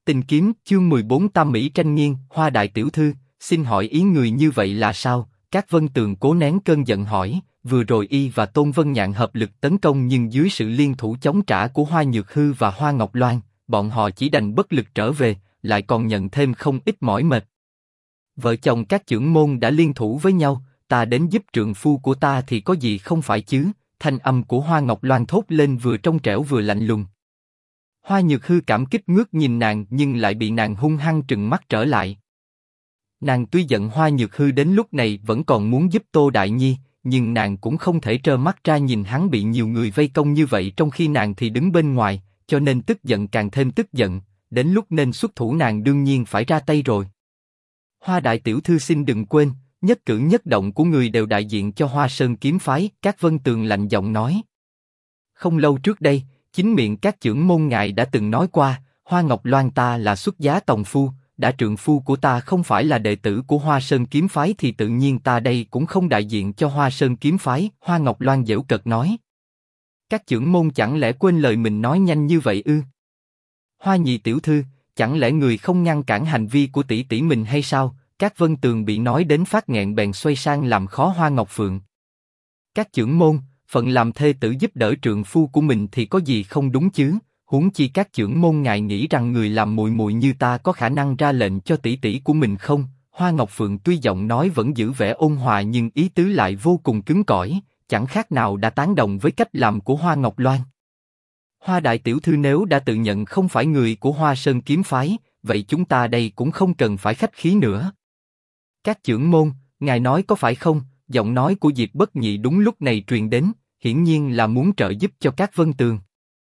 Tình kiếm, chương 14 Tam Mỹ tranh nghiêng, Hoa đại tiểu thư, xin hỏi ý người như vậy là sao? Các Vân Tường cố nén cơn giận hỏi, vừa rồi y và Tôn Vân Nhạn hợp lực tấn công nhưng dưới sự liên thủ chống trả của Hoa Nhược Hư và Hoa Ngọc Loan, bọn họ chỉ đành bất lực trở về, lại còn nhận thêm không ít mỏi mệt. Vợ chồng các chưởng môn đã liên thủ với nhau, ta đến giúp trượng phu của ta thì có gì không phải chứ? Thanh âm của Hoa Ngọc Loan thốt lên vừa trong trẻo vừa lạnh lùng. Hoa Nhược Hư cảm kích ngước nhìn nàng nhưng lại bị nàng hung hăng trừng mắt trở lại. Nàng tuy giận Hoa Nhược Hư đến lúc này vẫn còn muốn giúp Tô Đại Nhi, nhưng nàng cũng không thể trơ mắt ra nhìn hắn bị nhiều người vây công như vậy trong khi nàng thì đứng bên ngoài, cho nên tức giận càng thêm tức giận, đến lúc nên xuất thủ nàng đương nhiên phải ra tay rồi. Hoa đại tiểu thư xin đừng quên, nhất cử nhất động của người đều đại diện cho Hoa Sơn kiếm phái, các Vân Tường lạnh giọng nói. Không lâu trước đây, chính miệng các chưởng môn ngài đã từng nói qua, Hoa Ngọc Loan ta là xuất giá tòng phu, đã trượng phu của ta không phải là đệ tử của Hoa Sơn kiếm phái thì tự nhiên ta đây cũng không đại diện cho Hoa Sơn kiếm phái, Hoa Ngọc Loan giễu cợt nói. Các chưởng môn chẳng lẽ quên lời mình nói nhanh như vậy ư? Hoa nhị tiểu thư, chẳng lẽ người không ngăn cản hành vi của tỷ tỷ mình hay sao? Các Vân Tường bị nói đến phát nghẹn bèn xoay sang làm khó Hoa Ngọc Phượng. Các chưởng môn, phận làm thê tử giúp đỡ trượng phu của mình thì có gì không đúng chứ? Huống chi các chưởng môn ngài nghĩ rằng người làm muội muội như ta có khả năng ra lệnh cho tỷ tỷ của mình không? Hoa Ngọc Phượng tuy giọng nói vẫn giữ vẻ ôn hòa nhưng ý tứ lại vô cùng cứng cỏi, chẳng khác nào đã tán đồng với cách làm của Hoa Ngọc Loan. Hoa đại tiểu thư nếu đã tự nhận không phải người của Hoa Sơn kiếm phái, vậy chúng ta đây cũng không cần phải khách khí nữa. Các chưởng môn, ngài nói có phải không? Giọng nói của Diệp Bất Nhị đúng lúc này truyền đến, hiển nhiên là muốn trợ giúp cho các Vân Tường.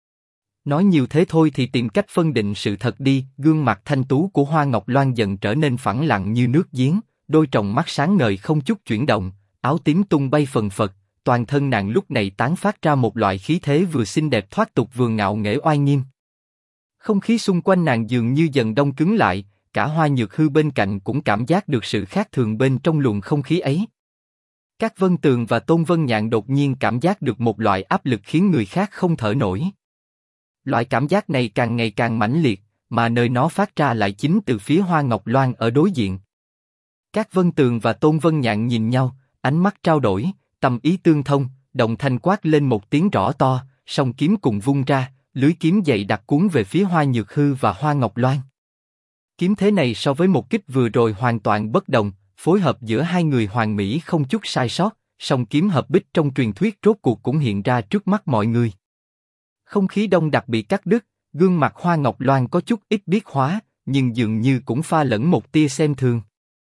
Nói nhiều thế thôi thì tìm cách phân định sự thật đi. Gương mặt thanh tú của Hoa Ngọc Loan dần trở nên phẳng lặng như nước giếng, đôi tròng mắt sáng ngời không chút chuyển động, áo tím tung bay phần phật, toàn thân nàng lúc này tán phát ra một loại khí thế vừa xinh đẹp thoát tục vừa ngạo nghễ oai nghiêm. Không khí xung quanh nàng dường như dần đông cứng lại, cả Hoa Nhược Hư bên cạnh cũng cảm giác được sự khác thường bên trong luồng không khí ấy. Các Vân Tường và Tôn Vân Nhạn đột nhiên cảm giác được một loại áp lực khiến người khác không thở nổi. Loại cảm giác này càng ngày càng mãnh liệt, mà nơi nó phát ra lại chính từ phía Hoa Ngọc Loan ở đối diện. Các Vân Tường và Tôn Vân Nhạn nhìn nhau, ánh mắt trao đổi, tâm ý tương thông, đồng thanh quát lên một tiếng rõ to, song kiếm cùng vung ra, lưới kiếm dày đặc cuốn về phía Hoa Nhược Hư và Hoa Ngọc Loan. Kiếm thế này so với một kích vừa rồi hoàn toàn bất đồng, phối hợp giữa hai người hoàn mỹ không chút sai sót, song kiếm hợp bích trong truyền thuyết rốt cuộc cũng hiện ra trước mắt mọi người. Không khí đông đặc bị cắt đứt, gương mặt Hoa Ngọc Loan có chút ít biết hóa, nhưng dường như cũng pha lẫn một tia xem thường.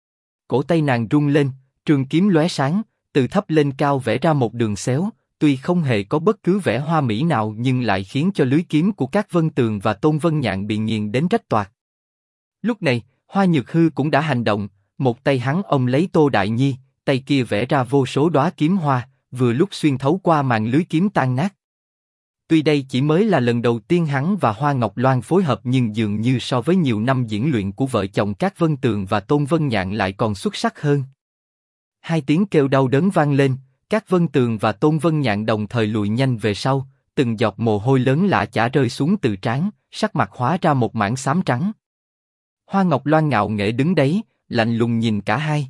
Cổ tay nàng rung lên, trường kiếm lóe sáng, từ thấp lên cao vẽ ra một đường xéo, tuy không hề có bất cứ vẻ hoa mỹ nào nhưng lại khiến cho lưới kiếm của các Vân Tường và Tôn Vân Nhạn bị nghiền đến rách toạc. Lúc này, Hoa Nhược Hư cũng đã hành động, một tay hắn ôm lấy Tô Đại Nhi, tay kia vẽ ra vô số đóa kiếm hoa, vừa lúc xuyên thấu qua màn lưới kiếm tan nát. Tuy đây chỉ mới là lần đầu tiên hắn và Hoa Ngọc Loan phối hợp nhưng dường như so với nhiều năm diễn luyện của vợ chồng các Vân Tường và Tôn Vân Nhạn lại còn xuất sắc hơn. Hai tiếng kêu đau đớn vang lên, các Vân Tường và Tôn Vân Nhạn đồng thời lùi nhanh về sau, từng giọt mồ hôi lớn lã chả rơi xuống từ trán, sắc mặt hóa ra một mảng xám trắng. Hoa Ngọc Loan ngạo nghễ đứng đấy, lạnh lùng nhìn cả hai.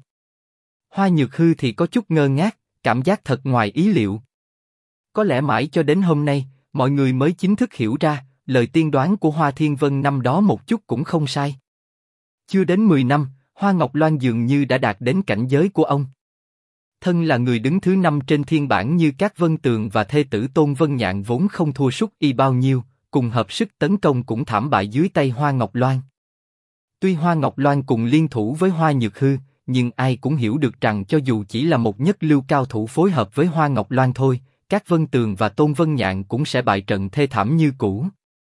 Hoa Nhược Hư thì có chút ngơ ngác, cảm giác thật ngoài ý liệu. Có lẽ mãi cho đến hôm nay, mọi người mới chính thức hiểu ra, lời tiên đoán của Hoa Thiên Vân năm đó một chút cũng không sai. Chưa đến 10 năm, Hoa Ngọc Loan dường như đã đạt đến cảnh giới của ông. Thân là người đứng thứ 5 trên thiên bảng như các Vân Tường và thê tử Tôn Vân Nhạn vốn không thua sút y bao nhiêu, cùng hợp sức tấn công cũng thảm bại dưới tay Hoa Ngọc Loan. Tuy Hoa Ngọc Loan cùng liên thủ với Hoa Nhược Hư, nhưng ai cũng hiểu được rằng cho dù chỉ là một nhất lưu cao thủ phối hợp với Hoa Ngọc Loan thôi, các Vân Tường và Tôn Vân Nhạn cũng sẽ bại trận thê thảm như cũ.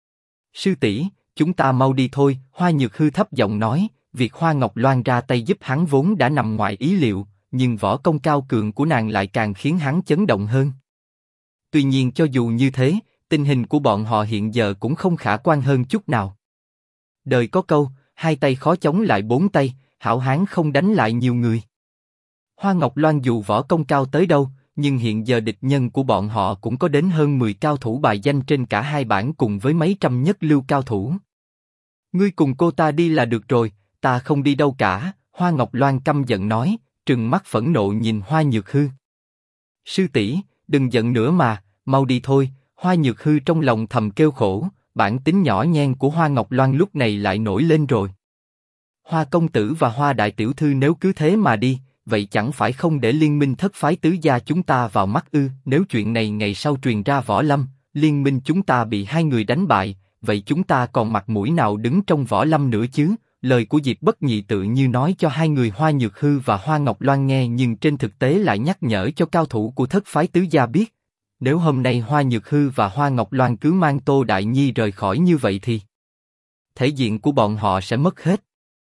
Sư tỷ, chúng ta mau đi thôi. Hoa Nhược Hư thấp giọng nói, việc Hoa Ngọc Loan ra tay giúp hắn vốn đã nằm ngoài ý liệu, nhưng võ công cao cường của nàng lại càng khiến hắn chấn động hơn. Tuy nhiên cho dù như thế, tình hình của bọn họ hiện giờ cũng không khả quan hơn chút nào. Đời có câu, hai tay khó chống lại bốn tay, hảo hán không đánh lại nhiều người. Hoa Ngọc Loan dù võ công cao tới đâu, nhưng hiện giờ địch nhân của bọn họ cũng có đến hơn 10 cao thủ bài danh trên cả hai bảng cùng với mấy trăm nhất lưu cao thủ. Ngươi cùng cô ta đi là được rồi, ta không đi đâu cả, Hoa Ngọc Loan căm giận nói, trừng mắt phẫn nộ nhìn Hoa Nhược Hư. Sư tỷ, đừng giận nữa mà, mau đi thôi, Hoa Nhược Hư trong lòng thầm kêu khổ, bản tính nhỏ nhen của Hoa Ngọc Loan lúc này lại nổi lên rồi. Hoa công tử và Hoa đại tiểu thư nếu cứ thế mà đi, vậy chẳng phải không để liên minh thất phái tứ gia chúng ta vào mắt ư? Nếu chuyện này ngày sau truyền ra võ lâm, liên minh chúng ta bị hai người đánh bại, vậy chúng ta còn mặt mũi nào đứng trong võ lâm nữa chứ? Lời của Diệp Bất Nhị tự như nói cho hai người Hoa Nhược Hư và Hoa Ngọc Loan nghe, nhưng trên thực tế lại nhắc nhở cho cao thủ của thất phái tứ gia biết. Nếu hôm nay Hoa Nhược Hư và Hoa Ngọc Loan cứ mang Tô Đại Nhi rời khỏi như vậy thì thể diện của bọn họ sẽ mất hết.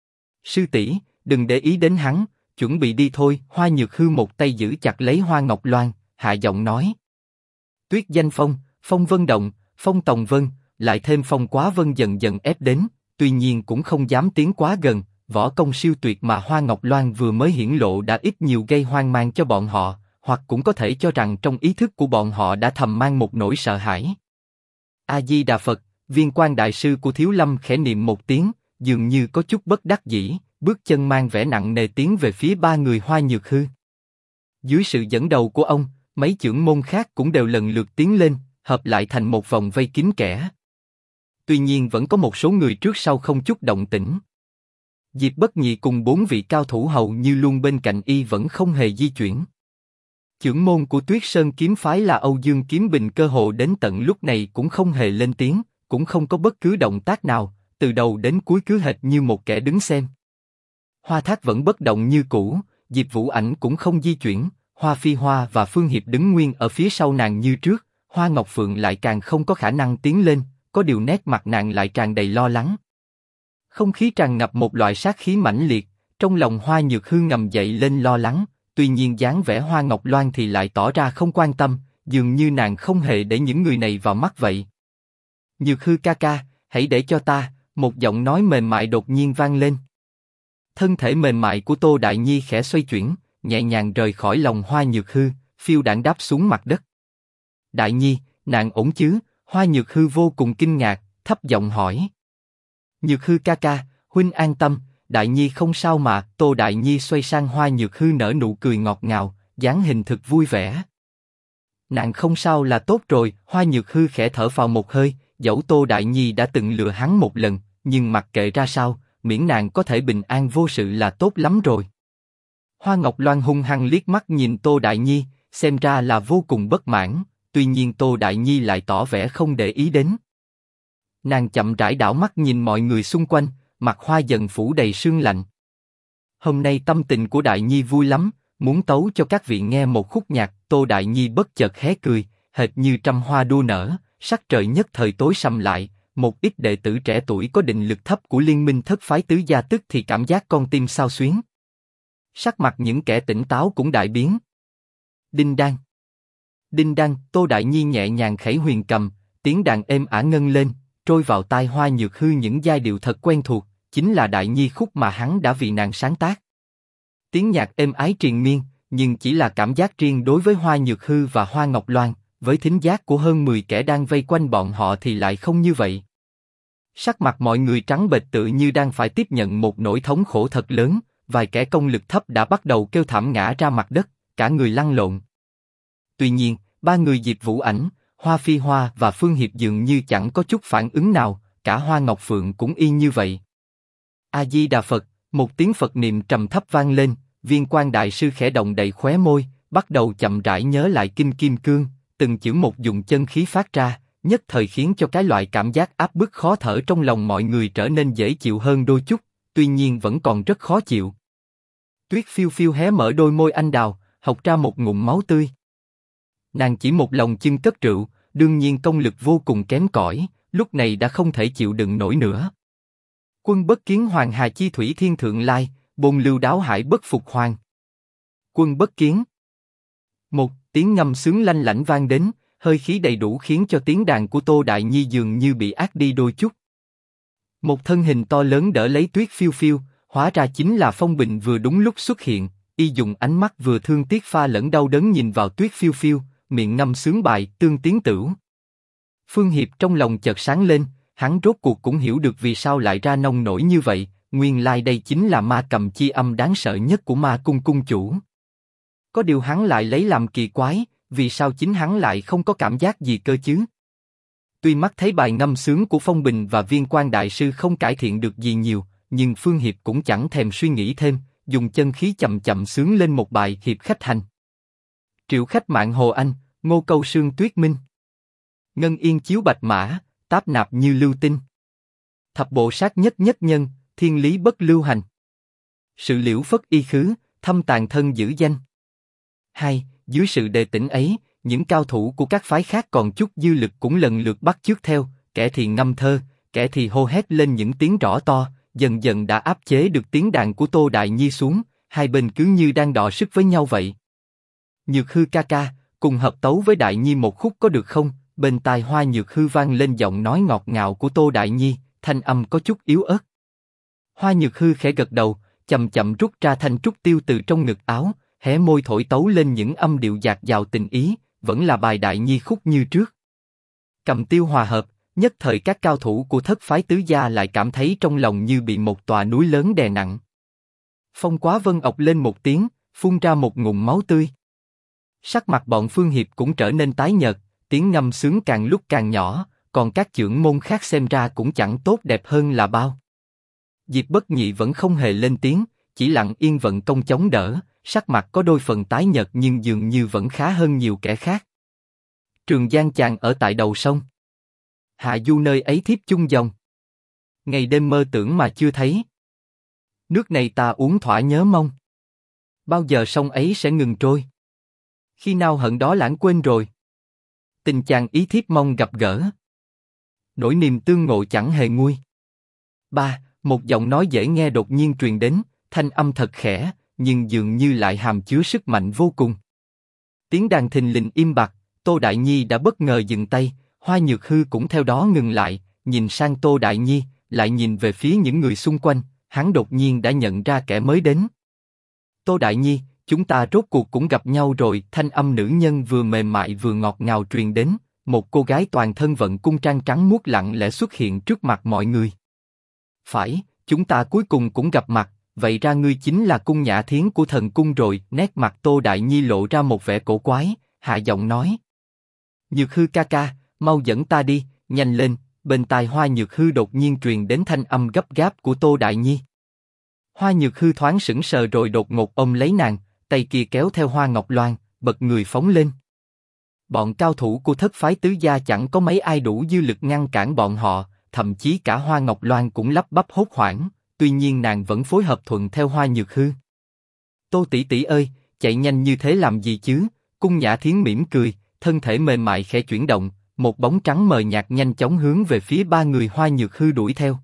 Sư tỷ, đừng để ý đến hắn, chuẩn bị đi thôi. Hoa Nhược Hư một tay giữ chặt lấy Hoa Ngọc Loan, hạ giọng nói. Tuyết Danh Phong, Phong Vân Động, Phong Tòng Vân, lại thêm Phong Quá Vân dần dần ép đến, tuy nhiên cũng không dám tiến quá gần. Võ công siêu tuyệt mà Hoa Ngọc Loan vừa mới hiển lộ đã ít nhiều gây hoang mang cho bọn họ, hoặc cũng có thể cho rằng trong ý thức của bọn họ đã thầm mang một nỗi sợ hãi. A Di Đà Phật, Viên Quan đại sư của Thiếu Lâm khẽ niệm một tiếng, dường như có chút bất đắc dĩ, bước chân mang vẻ nặng nề tiến về phía ba người Hoa Nhược Hư. Dưới sự dẫn đầu của ông, mấy chưởng môn khác cũng đều lần lượt tiến lên, hợp lại thành một vòng vây kín kẽ. Tuy nhiên vẫn có một số người trước sau không chút động tĩnh. Diệp Bất Nhị cùng bốn vị cao thủ hầu như luôn bên cạnh y vẫn không hề di chuyển. Chưởng môn của Tuyết Sơn kiếm phái là Âu Dương Kiếm Bình cơ hồ đến tận lúc này cũng không hề lên tiếng, cũng không có bất cứ động tác nào, từ đầu đến cuối cứ hệt như một kẻ đứng xem. Hoa Thác vẫn bất động như cũ, Diệp Vũ Ảnh cũng không di chuyển, Hoa Phi Hoa và Phương Hiệp đứng nguyên ở phía sau nàng như trước, Hoa Ngọc Phượng lại càng không có khả năng tiến lên, có điều nét mặt nàng lại tràn đầy lo lắng. Không khí tràn ngập một loại sát khí mãnh liệt, trong lòng Hoa Nhược Hư ngầm dậy lên lo lắng, tuy nhiên dáng vẻ Hoa Ngọc Loan thì lại tỏ ra không quan tâm, dường như nàng không hề để những người này vào mắt vậy. Nhược Hư ca ca, hãy để cho ta, một giọng nói mềm mại đột nhiên vang lên. Thân thể mềm mại của Tô Đại Nhi khẽ xoay chuyển, nhẹ nhàng rời khỏi lòng Hoa Nhược Hư, phiêu đãng đáp xuống mặt đất. Đại Nhi, nàng ổn chứ? Hoa Nhược Hư vô cùng kinh ngạc, thấp giọng hỏi. Nhược Hư ca ca, huynh an tâm, Đại Nhi không sao mà. Tô Đại Nhi xoay sang Hoa Nhược Hư nở nụ cười ngọt ngào, dáng hình thực vui vẻ. Nàng không sao là tốt rồi. Hoa Nhược Hư khẽ thở phào một hơi, dẫu Tô Đại Nhi đã từng lừa hắn một lần, nhưng mặc kệ ra sao, miễn nàng có thể bình an vô sự là tốt lắm rồi. Hoa Ngọc Loan hung hăng liếc mắt nhìn Tô Đại Nhi, xem ra là vô cùng bất mãn, tuy nhiên Tô Đại Nhi lại tỏ vẻ không để ý đến. Nàng chậm rãi đảo mắt nhìn mọi người xung quanh, mặt hoa dần phủ đầy sương lạnh. Hôm nay tâm tình của Đại Nhi vui lắm, muốn tấu cho các vị nghe một khúc nhạc. Tô Đại Nhi bất chợt hé cười, hệt như trăm hoa đua nở, sắc trời nhất thời tối sầm lại. Một ít đệ tử trẻ tuổi có định lực thấp của liên minh thất phái tứ gia tức thì cảm giác con tim xao xuyến. Sắc mặt những kẻ tỉnh táo cũng đại biến. Đinh đan, đinh đan. Tô Đại Nhi nhẹ nhàng khẩy huyền cầm, tiếng đàn êm ả ngân lên, trôi vào tai Hoa Nhược Hư những giai điệu thật quen thuộc, chính là Đại Nhi khúc mà hắn đã vì nàng sáng tác. Tiếng nhạc êm ái triền miên, nhưng chỉ là cảm giác riêng đối với Hoa Nhược Hư và Hoa Ngọc Loan, với thính giác của hơn 10 kẻ đang vây quanh bọn họ thì lại không như vậy. Sắc mặt mọi người trắng bệch tự như đang phải tiếp nhận một nỗi thống khổ thật lớn, vài kẻ công lực thấp đã bắt đầu kêu thảm ngã ra mặt đất, cả người lăn lộn. Tuy nhiên, ba người Diệp Vũ Ảnh, Hoa Phi Hoa và Phương Hiệp dường như chẳng có chút phản ứng nào, cả Hoa Ngọc Phượng cũng y như vậy. A Di Đà Phật, một tiếng Phật niệm trầm thấp vang lên, Viên Quan đại sư khẽ động đậy khóe môi, bắt đầu chậm rãi nhớ lại kinh kim cương, từng chữ một dùng chân khí phát ra, nhất thời khiến cho cái loại cảm giác áp bức khó thở trong lòng mọi người trở nên dễ chịu hơn đôi chút, tuy nhiên vẫn còn rất khó chịu. Tuyết Phiêu Phiêu hé mở đôi môi anh đào, hộc ra một ngụm máu tươi. Nàng chỉ một lòng chưng cất rượu, đương nhiên công lực vô cùng kém cỏi, lúc này đã không thể chịu đựng nổi nữa. Quân bất kiến hoàng hà chi thủy thiên thượng lai, bồn lưu đáo hải bất phục hoàng. Quân bất kiến. Một tiếng ngâm sướng lanh lảnh vang đến, hơi khí đầy đủ khiến cho tiếng đàn của Tô Đại Nhi dường như bị át đi đôi chút. Một thân hình to lớn đỡ lấy Tuyết Phiêu Phiêu, hóa ra chính là Phong Bình vừa đúng lúc xuất hiện, y dùng ánh mắt vừa thương tiếc pha lẫn đau đớn nhìn vào Tuyết Phiêu Phiêu, miệng ngâm sướng bài Tương Tiến Tửu. Phương Hiệp trong lòng chợt sáng lên, hắn rốt cuộc cũng hiểu được vì sao lại ra nông nổi như vậy, nguyên lai đây chính là ma cầm chi âm đáng sợ nhất của ma cung cung chủ. Có điều hắn lại lấy làm kỳ quái, vì sao chính hắn lại không có cảm giác gì cơ chứ? Tuy mắt thấy bài ngâm sướng của Phong Bình và Viên Quan đại sư không cải thiện được gì nhiều, nhưng Phương Hiệp cũng chẳng thèm suy nghĩ thêm, dùng chân khí chậm chậm sướng lên một bài hiệp khách hành. Triệu khách mạng Hồ Anh, Ngô câu sương tuyết minh. Ngân yên chiếu bạch mã, táp nạp như lưu tinh. Thập bộ sát nhất nhất nhân, thiên lý bất lưu hành. Sự liễu phất y khứ, thâm tàn thân giữ danh. Hai, dưới sự đề tỉnh ấy, những cao thủ của các phái khác còn chút dư lực cũng lần lượt bắt chước theo, kẻ thì ngâm thơ, kẻ thì hô hét lên những tiếng rõ to, dần dần đã áp chế được tiếng đàn của Tô Đại Nhi xuống, hai bên cứ như đang đọ sức với nhau vậy. Nhược Hư ca ca, cùng hợp tấu với Đại Nhi một khúc có được không? Bên tai Hoa Nhược Hư vang lên giọng nói ngọt ngào của Tô Đại Nhi, thanh âm có chút yếu ớt. Hoa Nhược Hư khẽ gật đầu, chậm chậm rút ra thanh trúc tiêu từ trong ngực áo, hé môi thổi tấu lên những âm điệu dạt dào tình ý, vẫn là bài Đại Nhi khúc như trước. Cầm tiêu hòa hợp, nhất thời các cao thủ của thất phái tứ gia lại cảm thấy trong lòng như bị một tòa núi lớn đè nặng. Phong Quá Vân ọc lên một tiếng, phun ra một ngụm máu tươi. Sắc mặt bọn Phương Hiệp cũng trở nên tái nhợt, tiếng ngâm sướng càng lúc càng nhỏ, còn các chưởng môn khác xem ra cũng chẳng tốt đẹp hơn là bao. Diệp Bất Nhị vẫn không hề lên tiếng, chỉ lặng yên vận công chống đỡ, sắc mặt có đôi phần tái nhợt nhưng dường như vẫn khá hơn nhiều kẻ khác. Trường Giang chàng ở tại đầu sông. Hạ du nơi ấy thiếp chung dòng. Ngày đêm mơ tưởng mà chưa thấy. Nước này ta uống thỏa nhớ mong. Bao giờ sông ấy sẽ ngừng trôi? Khi nào hận đó lãng quên rồi? Tình chàng ý thiếp mong gặp gỡ. Nỗi niềm tương ngộ chẳng hề nguôi. Ba, một giọng nói dễ nghe đột nhiên truyền đến, thanh âm thật khẽ, nhưng dường như lại hàm chứa sức mạnh vô cùng. Tiếng đàn thình lình im bặt, Tô Đại Nhi đã bất ngờ dừng tay, Hoa Nhược Hư cũng theo đó ngừng lại, nhìn sang Tô Đại Nhi, lại nhìn về phía những người xung quanh, hắn đột nhiên đã nhận ra kẻ mới đến. Tô Đại Nhi, chúng ta rốt cuộc cũng gặp nhau rồi. Thanh âm nữ nhân vừa mềm mại vừa ngọt ngào truyền đến, một cô gái toàn thân vận cung trang trắng muốt lặng lẽ xuất hiện trước mặt mọi người. Phải, chúng ta cuối cùng cũng gặp mặt, vậy ra ngươi chính là Cung Nhã Thiến của thần cung rồi. Nét mặt Tô Đại Nhi lộ ra một vẻ cổ quái, hạ giọng nói. Nhược Hư ca ca, mau dẫn ta đi, nhanh lên. Bên tai Hoa Nhược Hư đột nhiên truyền đến thanh âm gấp gáp của Tô Đại Nhi. Hoa Nhược Hư thoáng sững sờ rồi đột ngột ôm lấy nàng, tay kia kéo theo Hoa Ngọc Loan, bật người phóng lên. Bọn cao thủ của thất phái tứ gia chẳng có mấy ai đủ dư lực ngăn cản bọn họ, thậm chí cả Hoa Ngọc Loan cũng lắp bắp hốt hoảng, tuy nhiên nàng vẫn phối hợp thuận theo Hoa Nhược Hư. Tô tỷ tỷ ơi, chạy nhanh như thế làm gì chứ? Cung Nhã Thiến mỉm cười, thân thể mềm mại khẽ chuyển động, một bóng trắng mờ nhạt nhanh chóng hướng về phía ba người Hoa Nhược Hư đuổi theo.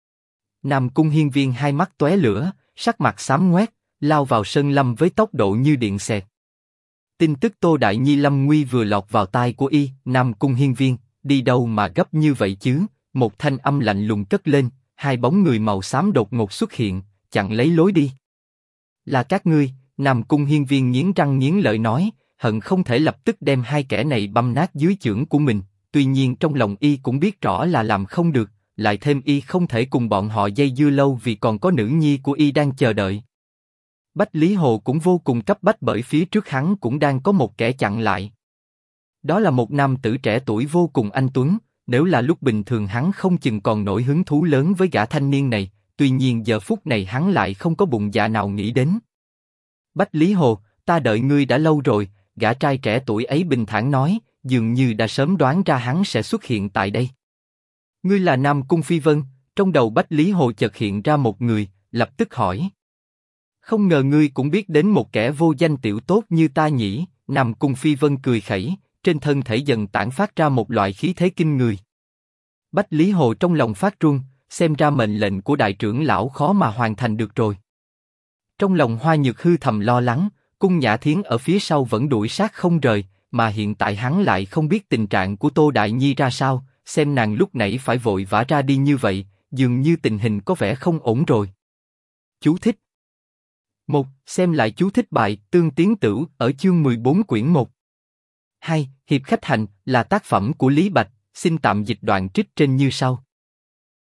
Nam Cung Hiên Viên hai mắt tóe lửa, sắc mặt xám ngoét, lao vào Sơn Lâm với tốc độ như điện xẹt. Tin tức Tô Đại Nhi lâm nguy vừa lọt vào tai của y. Nam Cung Hiên Viên, đi đâu mà gấp như vậy chứ? Một thanh âm lạnh lùng cất lên, hai bóng người màu xám đột ngột xuất hiện, chặn lấy lối đi. Là các ngươi. Nam Cung Hiên Viên nghiến răng nghiến lợi nói, hận không thể lập tức đem hai kẻ này băm nát dưới chưởng của mình. Tuy nhiên trong lòng y cũng biết rõ là làm không được, lại thêm y không thể cùng bọn họ dây dưa lâu vì còn có nữ nhi của y đang chờ đợi. Bách Lý Hồ cũng vô cùng cấp bách bởi phía trước hắn cũng đang có một kẻ chặn lại. Đó là một nam tử trẻ tuổi vô cùng anh tuấn, nếu là lúc bình thường hắn không chừng còn nổi hứng thú lớn với gã thanh niên này, tuy nhiên giờ phút này hắn lại không có bụng dạ nào nghĩ đến. Bách Lý Hồ, ta đợi ngươi đã lâu rồi, gã trai trẻ tuổi ấy bình thản nói, dường như đã sớm đoán ra hắn sẽ xuất hiện tại đây. Ngươi là Nam Cung Phi Vân. Trong đầu Bách Lý Hồ chợt hiện ra một người, lập tức hỏi. Không ngờ ngươi cũng biết đến một kẻ vô danh tiểu tốt như ta nhỉ? Nam Cung Phi Vân cười khẩy, trên thân thể dần tản phát ra một loại khí thế kinh người. Bách Lý Hồ trong lòng phát run, xem ra mệnh lệnh của đại trưởng lão khó mà hoàn thành được rồi. Trong lòng Hoa Nhược Hư thầm lo lắng, Cung Nhã Thiến ở phía sau vẫn đuổi sát không rời, mà hiện tại hắn lại không biết tình trạng của Tô Đại Nhi ra sao, xem nàng lúc nãy phải vội vã ra đi như vậy, dường như tình hình có vẻ không ổn rồi. Chú thích 1. Xem lại chú thích bài Tương Tiến Tửu ở chương 14 quyển 1. 2. Hiệp khách hành là tác phẩm của Lý Bạch, xin tạm dịch đoạn trích trên như sau.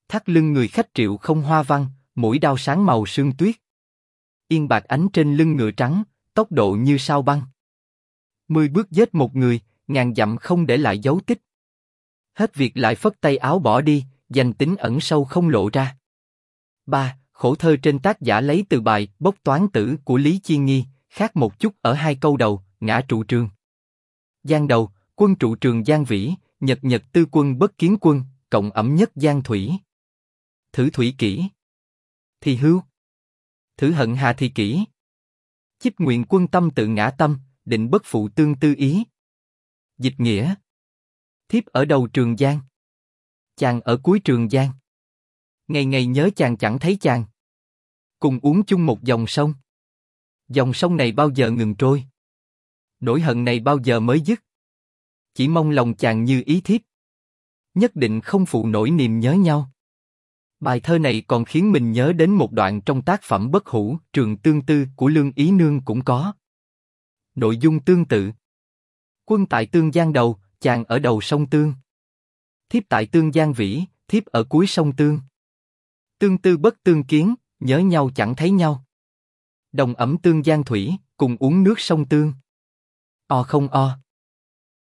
Thắt lưng người khách Triệu không hoa văn, mũi đao sáng màu sương tuyết. Yên bạc ánh trên lưng ngựa trắng, tốc độ như sao băng. 10 bước giết một người, ngàn dặm không để lại dấu tích. Hết việc lại phất tay áo bỏ đi, danh tính ẩn sâu không lộ ra. 3. Khổ thơ trên tác giả lấy từ bài Bốc Toán Tử của Lý Chiên Nghi, khác một chút ở hai câu đầu, ngã trụ trường. Giang đầu, quân trụ trường Giang Vĩ, nhật nhật tư quân bất kiến quân, cộng ẩm nhất Giang Thủy. Thử thủy kỷ. Thì hưu. Thử hận hà thì kỷ. Chíp nguyện quân tâm tự ngã tâm, định bất phụ tương tư ý. Dịch nghĩa. Thiếp ở đầu Trường Giang. Chàng ở cuối Trường Giang. Ngày ngày nhớ chàng chẳng thấy chàng. Cùng uống chung một dòng sông. Dòng sông này bao giờ ngừng trôi? Nỗi hận này bao giờ mới dứt? Chỉ mong lòng chàng như ý thiếp. Nhất định không phụ nổi niềm nhớ nhau. Bài thơ này còn khiến mình nhớ đến một đoạn trong tác phẩm Bất Hủ, Trường Tương Tư của Lương Ý Nương cũng có. Nội dung tương tự. Quân tại Tương Giang đầu, chàng ở đầu sông Tương. Thiếp tại Tương Giang Vĩ, thiếp ở cuối sông Tương. Tương tư bất tương kiến, nhớ nhau chẳng thấy nhau. Đồng ẩm Tương Giang Thủy, cùng uống nước sông Tương. O không o.